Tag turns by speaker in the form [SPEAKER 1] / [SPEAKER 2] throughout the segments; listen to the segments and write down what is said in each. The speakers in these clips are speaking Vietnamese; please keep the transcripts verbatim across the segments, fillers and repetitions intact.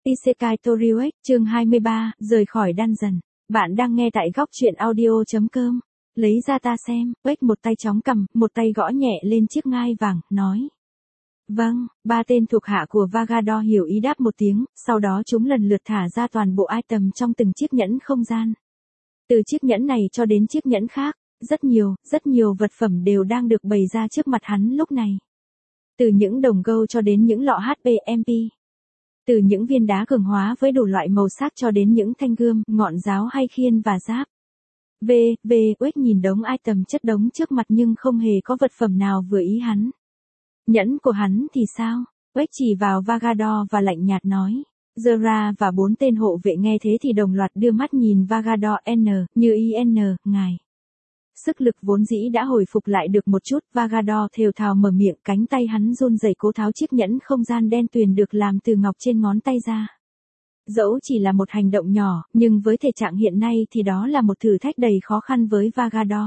[SPEAKER 1] Isekai Toriuek, chương hai mươi ba, rời khỏi dungeon. Bạn đang nghe tại góc truyện audio.com. Lấy ra ta xem, Uếch một tay chống cằm, một tay gõ nhẹ lên chiếc ngai vàng, nói. Vâng, ba tên thuộc hạ của Vagador hiểu ý đáp một tiếng, sau đó chúng lần lượt thả ra toàn bộ item trong từng chiếc nhẫn không gian. Từ chiếc nhẫn này cho đến chiếc nhẫn khác, rất nhiều, rất nhiều vật phẩm đều đang được bày ra trước mặt hắn lúc này. Từ những đồng gâu cho đến những lọ hát pê em pê. Từ những viên đá cường hóa với đủ loại màu sắc cho đến những thanh gươm, ngọn giáo hay khiên và giáp. V, V, Uếch nhìn đống item chất đống trước mặt nhưng không hề có vật phẩm nào vừa ý hắn. Nhẫn của hắn thì sao? Uếch chỉ vào Vagador và lạnh nhạt nói. Zera và bốn tên hộ vệ nghe thế thì đồng loạt đưa mắt nhìn Vagador N, như I N, ngài. Sức lực vốn dĩ đã hồi phục lại được một chút, Vagador thều thào mở miệng, cánh tay hắn run rẩy cố tháo chiếc nhẫn không gian đen tuyền được làm từ ngọc trên ngón tay ra. Dẫu chỉ là một hành động nhỏ, nhưng với thể trạng hiện nay thì đó là một thử thách đầy khó khăn với Vagador.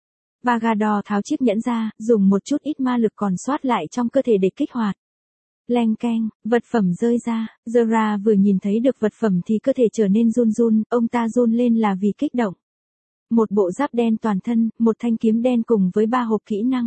[SPEAKER 1] Vagador tháo chiếc nhẫn ra, dùng một chút ít ma lực còn sót lại trong cơ thể để kích hoạt. Leng keng, vật phẩm rơi ra, Zera vừa nhìn thấy được vật phẩm thì cơ thể trở nên run run, ông ta run lên là vì kích động. Một bộ giáp đen toàn thân, một thanh kiếm đen cùng với ba hộp kỹ năng.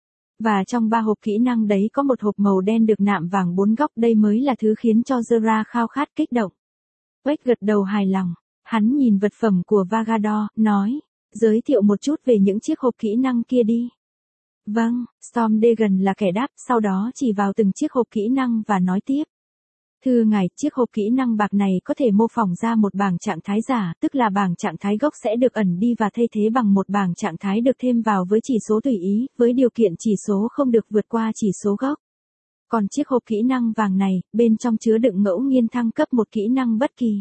[SPEAKER 1] Và trong ba hộp kỹ năng đấy có một hộp màu đen được nạm vàng bốn góc, đây mới là thứ khiến cho Zera khao khát kích động. Uếch gật đầu hài lòng, hắn nhìn vật phẩm của Vagador, nói, giới thiệu một chút về những chiếc hộp kỹ năng kia đi. Vâng, Stormdagon là kẻ đáp, sau đó chỉ vào từng chiếc hộp kỹ năng và nói tiếp. Thưa ngài, chiếc hộp kỹ năng bạc này có thể mô phỏng ra một bảng trạng thái giả, tức là bảng trạng thái gốc sẽ được ẩn đi và thay thế bằng một bảng trạng thái được thêm vào với chỉ số tùy ý, với điều kiện chỉ số không được vượt qua chỉ số gốc. Còn chiếc hộp kỹ năng vàng này, bên trong chứa đựng ngẫu nhiên thăng cấp một kỹ năng bất kỳ.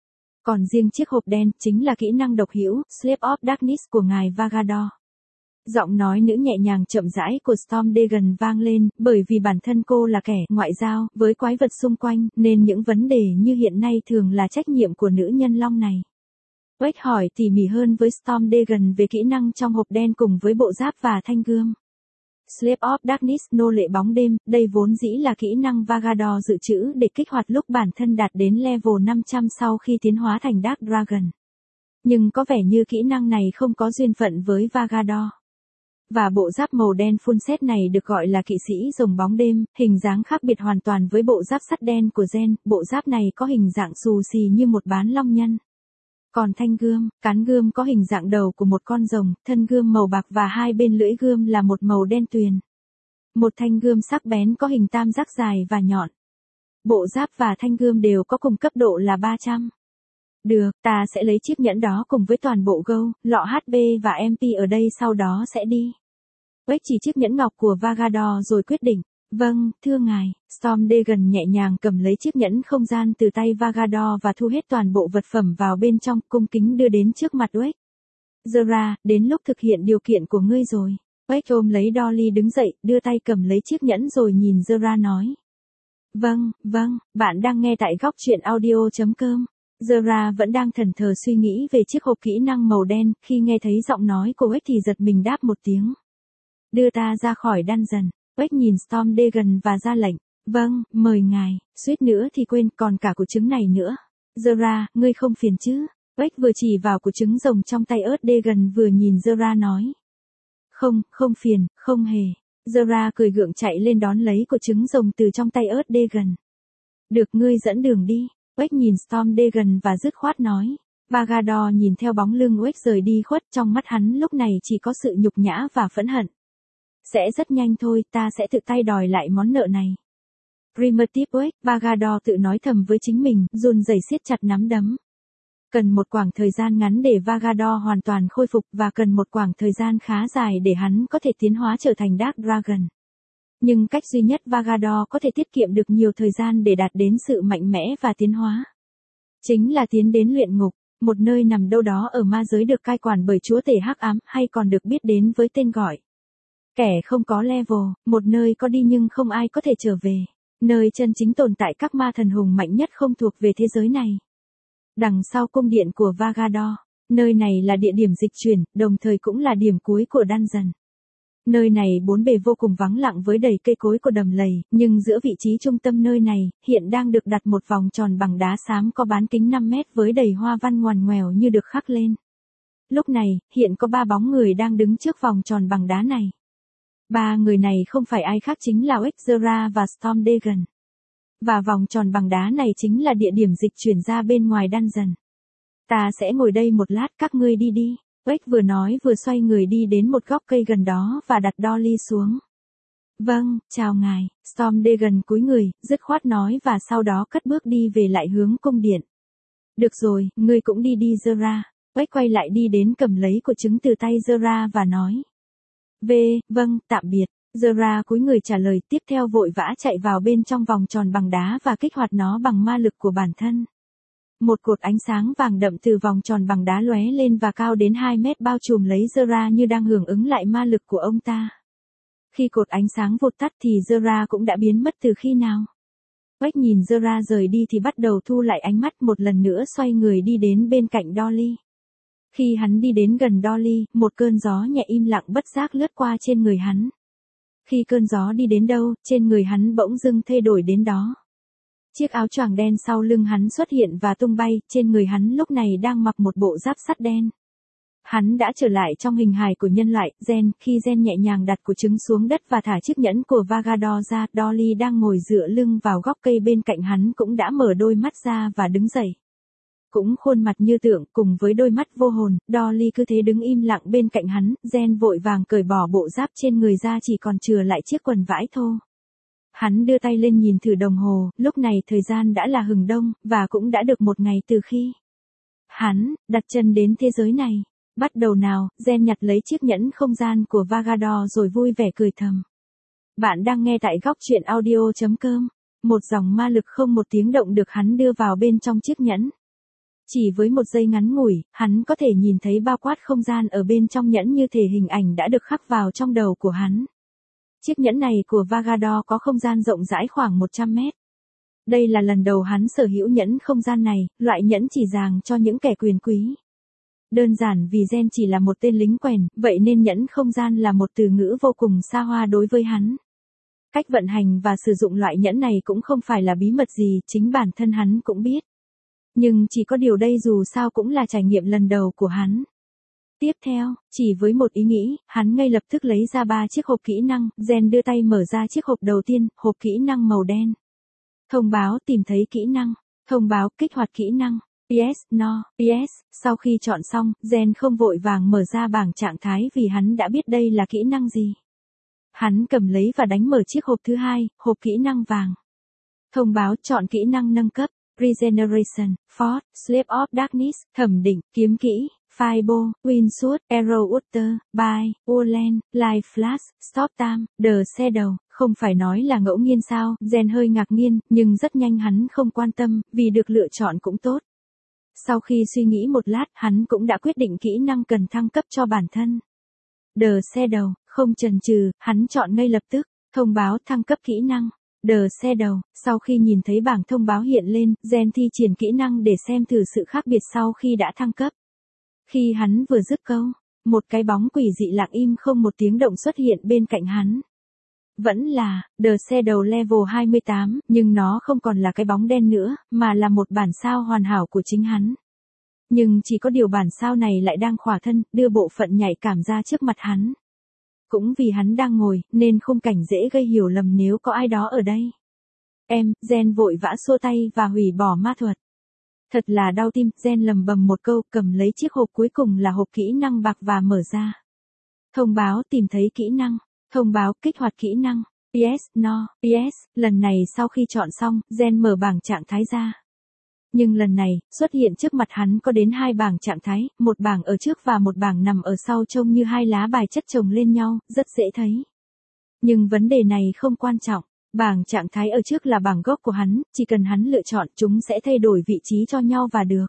[SPEAKER 1] Còn riêng chiếc hộp đen, chính là kỹ năng độc hữu, Slave of Darkness của ngài Vagador. Giọng nói nữ nhẹ nhàng chậm rãi của Stormdagon vang lên, bởi vì bản thân cô là kẻ ngoại giao, với quái vật xung quanh, nên những vấn đề như hiện nay thường là trách nhiệm của nữ nhân long này. Uếch hỏi tỉ mỉ hơn với Stormdagon về kỹ năng trong hộp đen cùng với bộ giáp và thanh gươm. Slave of Darkness, nô lệ bóng đêm, đây vốn dĩ là kỹ năng Vagador dự trữ để kích hoạt lúc bản thân đạt đến level năm trăm sau khi tiến hóa thành Dark Dragon. Nhưng có vẻ như kỹ năng này không có duyên phận với Vagador. Và bộ giáp màu đen full set này được gọi là kỵ sĩ rồng bóng đêm, hình dáng khác biệt hoàn toàn với bộ giáp sắt đen của Gen, bộ giáp này có hình dạng xù xì như một bán long nhân. Còn thanh gươm, cán gươm có hình dạng đầu của một con rồng, thân gươm màu bạc và hai bên lưỡi gươm là một màu đen tuyền. Một thanh gươm sắc bén có hình tam giác dài và nhọn. Bộ giáp và thanh gươm đều có cùng cấp độ là ba trăm. Được, ta sẽ lấy chiếc nhẫn đó cùng với toàn bộ gâu, lọ hát pê và em pê ở đây sau đó sẽ đi. Uếch chỉ chiếc nhẫn ngọc của Vagador rồi quyết định. Vâng, thưa ngài. Stormdagon nhẹ nhàng cầm lấy chiếc nhẫn không gian từ tay Vagador và thu hết toàn bộ vật phẩm vào bên trong, cung kính đưa đến trước mặt Uếch. Zera, đến lúc thực hiện điều kiện của ngươi rồi. Uếch ôm lấy Dolly đứng dậy, đưa tay cầm lấy chiếc nhẫn rồi nhìn Zera nói. Vâng, vâng, bạn đang nghe tại góc truyện audio.com. Zera vẫn đang thẫn thờ suy nghĩ về chiếc hộp kỹ năng màu đen, khi nghe thấy giọng nói của Uếch thì giật mình đáp một tiếng. Đưa ta ra khỏi dungeon. Uếch nhìn Stormdagon và ra lệnh. Vâng, mời ngài, suýt nữa thì quên, còn cả củ trứng này nữa. Zera, ngươi không phiền chứ? Uếch vừa chỉ vào củ trứng rồng trong tay Earthdagon vừa nhìn Zera nói. Không, không phiền, không hề. Zera cười gượng chạy lên đón lấy củ trứng rồng từ trong tay Earthdagon. Được, ngươi dẫn đường đi. Uếch nhìn Stormdagon và dứt khoát nói. Vagador nhìn theo bóng lưng Uếch rời đi khuất, trong mắt hắn lúc này chỉ có sự nhục nhã và phẫn hận. Sẽ rất nhanh thôi, ta sẽ tự tay đòi lại món nợ này. Primitive Uếch, Vagador tự nói thầm với chính mình, run rẩy siết chặt nắm đấm. Cần một khoảng thời gian ngắn để Vagador hoàn toàn khôi phục và cần một khoảng thời gian khá dài để hắn có thể tiến hóa trở thành Dark Dragon. Nhưng cách duy nhất Vagador có thể tiết kiệm được nhiều thời gian để đạt đến sự mạnh mẽ và tiến hóa. Chính là tiến đến luyện ngục, một nơi nằm đâu đó ở ma giới được cai quản bởi chúa tể hắc ám hay còn được biết đến với tên gọi. Kẻ không có level, một nơi có đi nhưng không ai có thể trở về. Nơi chân chính tồn tại các ma thần hùng mạnh nhất không thuộc về thế giới này. Đằng sau cung điện của Vagador, nơi này là địa điểm dịch chuyển, đồng thời cũng là điểm cuối của dungeon. Nơi này bốn bề vô cùng vắng lặng với đầy cây cối của đầm lầy, nhưng giữa vị trí trung tâm nơi này, hiện đang được đặt một vòng tròn bằng đá xám có bán kính năm mét với đầy hoa văn ngoằn ngoèo như được khắc lên. Lúc này, hiện có ba bóng người đang đứng trước vòng tròn bằng đá này. Ba người này không phải ai khác chính là Ezra và Stormdagon. Và vòng tròn bằng đá này chính là địa điểm dịch chuyển ra bên ngoài dungeon. Ta sẽ ngồi đây một lát, các ngươi đi đi. Oách vừa nói vừa xoay người đi đến một góc cây gần đó và đặt Dolly xuống. Vâng, chào ngài, Stormdagon cúi người, dứt khoát nói và sau đó cất bước đi về lại hướng cung điện. Được rồi, ngươi cũng đi đi Zera. Oách quay lại đi đến cầm lấy của trứng từ tay Zera và nói. Về, vâng, tạm biệt. Zera cúi người trả lời, tiếp theo vội vã chạy vào bên trong vòng tròn bằng đá và kích hoạt nó bằng ma lực của bản thân. Một cột ánh sáng vàng đậm từ vòng tròn bằng đá lóe lên và cao đến hai mét bao trùm lấy Zera như đang hưởng ứng lại ma lực của ông ta. Khi cột ánh sáng vụt tắt thì Zera cũng đã biến mất từ khi nào. Oách nhìn Zera rời đi thì bắt đầu thu lại ánh mắt, một lần nữa xoay người đi đến bên cạnh Dolly. Khi hắn đi đến gần Dolly, một cơn gió nhẹ im lặng bất giác lướt qua trên người hắn. Khi cơn gió đi đến đâu, trên người hắn bỗng dưng thay đổi đến đó. Chiếc áo choàng đen sau lưng hắn xuất hiện và tung bay, trên người hắn lúc này đang mặc một bộ giáp sắt đen. Hắn đã trở lại trong hình hài của nhân loại, Zen, khi Zen nhẹ nhàng đặt của trứng xuống đất và thả chiếc nhẫn của Vagador ra, Dolly đang ngồi dựa lưng vào gốc cây bên cạnh hắn cũng đã mở đôi mắt ra và đứng dậy. Cũng khuôn mặt như tượng, cùng với đôi mắt vô hồn, Dolly cứ thế đứng im lặng bên cạnh hắn, Zen vội vàng cởi bỏ bộ giáp trên người ra chỉ còn chừa lại chiếc quần vải thô. Hắn đưa tay lên nhìn thử đồng hồ, lúc này thời gian đã là hừng đông, và cũng đã được một ngày từ khi hắn đặt chân đến thế giới này. Bắt đầu nào, Zen nhặt lấy chiếc nhẫn không gian của Vagador rồi vui vẻ cười thầm. Bạn đang nghe tại góc truyện audio chấm com. Một dòng ma lực không một tiếng động được hắn đưa vào bên trong chiếc nhẫn. Chỉ với một giây ngắn ngủi, hắn có thể nhìn thấy bao quát không gian ở bên trong nhẫn như thể hình ảnh đã được khắc vào trong đầu của hắn. Chiếc nhẫn này của Vagador có không gian rộng rãi khoảng một trăm mét. Đây là lần đầu hắn sở hữu nhẫn không gian này, loại nhẫn chỉ dành cho những kẻ quyền quý. Đơn giản vì Zen chỉ là một tên lính quèn, vậy nên nhẫn không gian là một từ ngữ vô cùng xa hoa đối với hắn. Cách vận hành và sử dụng loại nhẫn này cũng không phải là bí mật gì, chính bản thân hắn cũng biết. Nhưng chỉ có điều đây dù sao cũng là trải nghiệm lần đầu của hắn. Tiếp theo, chỉ với một ý nghĩ, hắn ngay lập tức lấy ra ba chiếc hộp kỹ năng, Zen đưa tay mở ra chiếc hộp đầu tiên, hộp kỹ năng màu đen. Thông báo tìm thấy kỹ năng. Thông báo kích hoạt kỹ năng. Yes, no, yes, sau khi chọn xong, Zen không vội vàng mở ra bảng trạng thái vì hắn đã biết đây là kỹ năng gì. Hắn cầm lấy và đánh mở chiếc hộp thứ hai, hộp kỹ năng vàng. Thông báo chọn kỹ năng nâng cấp, Regeneration, Force, Slave of Darkness, thẩm định, kiếm kỹ, Fireball, Windsword, Arrow Water, By, Woodland, Light Flash, Stop Time, The Shadow. Không phải nói là ngẫu nhiên sao, Zen hơi ngạc nhiên, nhưng rất nhanh hắn không quan tâm, vì được lựa chọn cũng tốt. Sau khi suy nghĩ một lát, hắn cũng đã quyết định kỹ năng cần thăng cấp cho bản thân. The Shadow, không chần chừ, hắn chọn ngay lập tức, thông báo thăng cấp kỹ năng. The Shadow, sau khi nhìn thấy bảng thông báo hiện lên, Zen thi triển kỹ năng để xem thử sự khác biệt sau khi đã thăng cấp. Khi hắn vừa dứt câu, một cái bóng quỷ dị lặng im không một tiếng động xuất hiện bên cạnh hắn. Vẫn là, The Shadow level hai mươi tám, nhưng nó không còn là cái bóng đen nữa, mà là một bản sao hoàn hảo của chính hắn. Nhưng chỉ có điều bản sao này lại đang khỏa thân, đưa bộ phận nhạy cảm ra trước mặt hắn. Cũng vì hắn đang ngồi, nên khung cảnh dễ gây hiểu lầm nếu có ai đó ở đây. Em, Zen vội vã xua tay và hủy bỏ ma thuật. Thật là đau tim, Zen lầm bầm một câu, cầm lấy chiếc hộp cuối cùng là hộp kỹ năng bạc và mở ra. Thông báo tìm thấy kỹ năng. Thông báo kích hoạt kỹ năng. Yes, no, yes, lần này sau khi chọn xong, Zen mở bảng trạng thái ra. Nhưng lần này, xuất hiện trước mặt hắn có đến hai bảng trạng thái, một bảng ở trước và một bảng nằm ở sau trông như hai lá bài chất chồng lên nhau, rất dễ thấy. Nhưng vấn đề này không quan trọng. Bảng trạng thái ở trước là bảng gốc của hắn, chỉ cần hắn lựa chọn chúng sẽ thay đổi vị trí cho nhau và được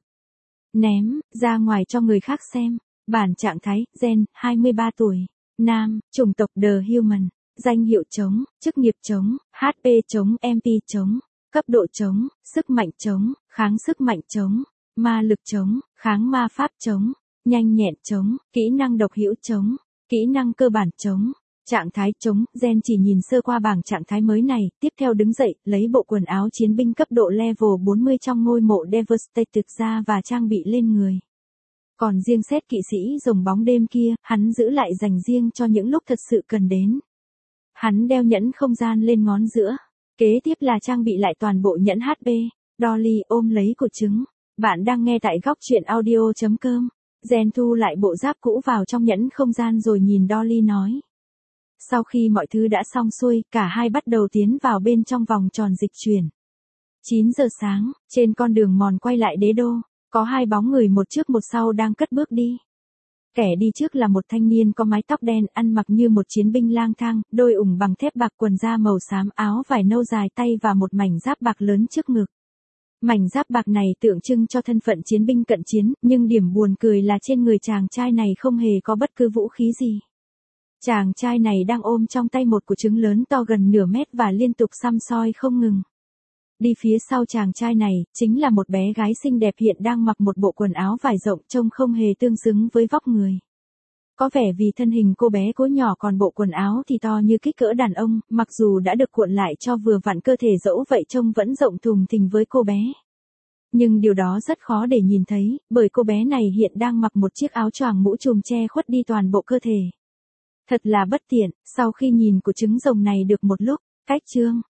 [SPEAKER 1] ném ra ngoài cho người khác xem. Bản trạng thái, Zen, hai mươi ba tuổi. Nam, chủng tộc The Human, danh hiệu trống, chức nghiệp trống, hát pê trống, em pê trống, cấp độ trống, sức mạnh trống, kháng sức mạnh trống, ma lực trống, kháng ma pháp trống, nhanh nhẹn trống, kỹ năng độc hữu trống, kỹ năng cơ bản trống, Trạng thái trống, Gen chỉ nhìn sơ qua bảng trạng thái mới này, tiếp theo đứng dậy, lấy bộ quần áo chiến binh cấp độ level bốn mươi trong ngôi mộ Devastated ra và trang bị lên người. Còn riêng set kỵ sĩ rồng bóng đêm kia, hắn giữ lại dành riêng cho những lúc thật sự cần đến. Hắn đeo nhẫn không gian lên ngón giữa. Kế tiếp là trang bị lại toàn bộ nhẫn hát pê. Dolly ôm lấy cục trứng. Bạn đang nghe tại góc truyện audio chấm com. Gen thu lại bộ giáp cũ vào trong nhẫn không gian rồi nhìn Dolly nói. Sau khi mọi thứ đã xong xuôi, cả hai bắt đầu tiến vào bên trong vòng tròn dịch chuyển. chín giờ sáng, trên con đường mòn quay lại đế đô, có hai bóng người một trước một sau đang cất bước đi. Kẻ đi trước là một thanh niên có mái tóc đen, ăn mặc như một chiến binh lang thang, đôi ủng bằng thép bạc, quần da màu xám, áo vải nâu dài tay và một mảnh giáp bạc lớn trước ngực. Mảnh giáp bạc này tượng trưng cho thân phận chiến binh cận chiến, nhưng điểm buồn cười là trên người chàng trai này không hề có bất cứ vũ khí gì. Chàng trai này đang ôm trong tay một quả trứng lớn to gần nửa mét và liên tục săm soi không ngừng. Đi phía sau chàng trai này, chính là một bé gái xinh đẹp hiện đang mặc một bộ quần áo vải rộng trông không hề tương xứng với vóc người. Có vẻ vì thân hình cô bé cố nhỏ còn bộ quần áo thì to như kích cỡ đàn ông, mặc dù đã được cuộn lại cho vừa vặn cơ thể dẫu vậy trông vẫn rộng thùng thình với cô bé. Nhưng điều đó rất khó để nhìn thấy, bởi cô bé này hiện đang mặc một chiếc áo choàng mũ trùm che khuất đi toàn bộ cơ thể. Thật là bất tiện, sau khi nhìn của trứng rồng này được một lúc, cách chương.